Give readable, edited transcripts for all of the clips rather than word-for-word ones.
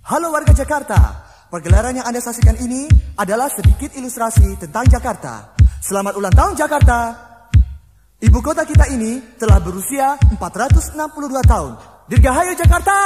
Halo warga Jakarta, pergelaran yang Anda saksikan ini adalah sedikit ilustrasi tentang Jakarta. Selamat ulang tahun Jakarta. Ibu kota kita ini telah berusia 462 tahun. Dirgahayu Jakarta.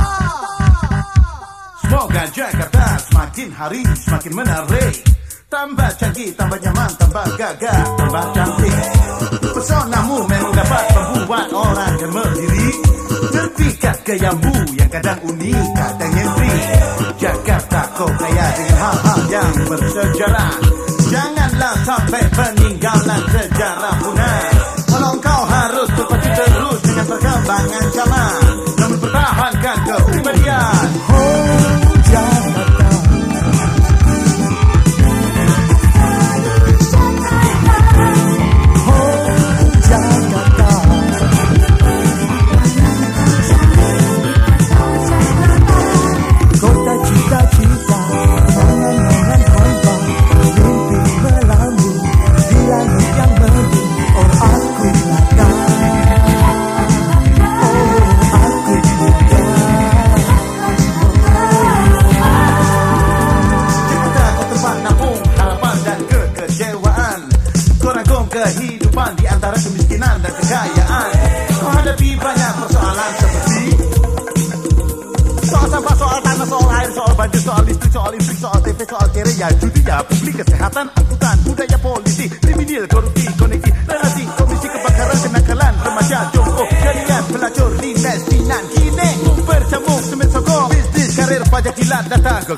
Semoga Jakarta semakin hari semakin menarik. Tambah canggih, tambah nyaman, tambah gagah, tambah cantik. Personamu memang dapat membuat orang berdiri. Terpikat gayamu yang kadang unik, kadang nyentrik. Jakarta kau kaya dengan hal-hal yang bersejarah. Janganlah sampai peninggalan sejarah punah. Kalau kau harus berpacu terus dengan perkembangan zaman, namun pertahankan kepribadian. Oh Jakarta. Kehidupan di antara kemiskinan dan kekayaan. Menghadapi banyak persoalan seperti soal sampah, soal tanah, soal air, soal banjir, soal listrik, soal listrik, soal TV, soal kere, ya judi, ya publik, kesehatan, angkutan, budaya, politik, kriminal, korupsi, koneksi, relasi, komisi kebakaran, kenakalan, remaja, jongkok, jaringan, pelacur, lindes, pinan, kine, bercamuk, semen sokong, bisnis, karir, pajak, kilat, datang ke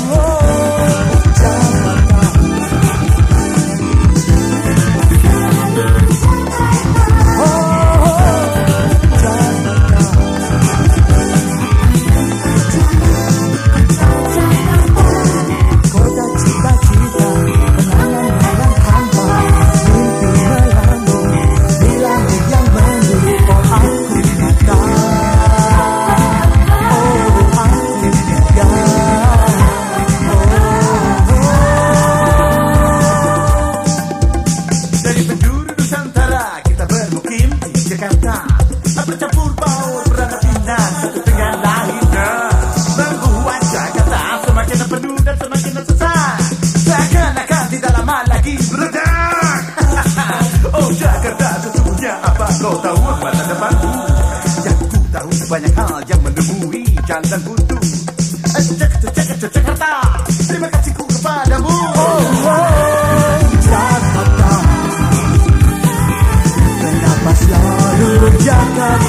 bercampur baur, berangkat pindah satu dengan lainnya, membuat Jakarta semakin penuh dan semakin sesat. Seakan-akan tidak lama lagi meledak. Oh Jakarta, sesungguhnya apa kau tahu masa depanku? Yang ku tahu banyak hal yang menemui jangan buntu. Jakarta, terima kasihku kepadamu. Jakarta, kenapa selalu Jakarta?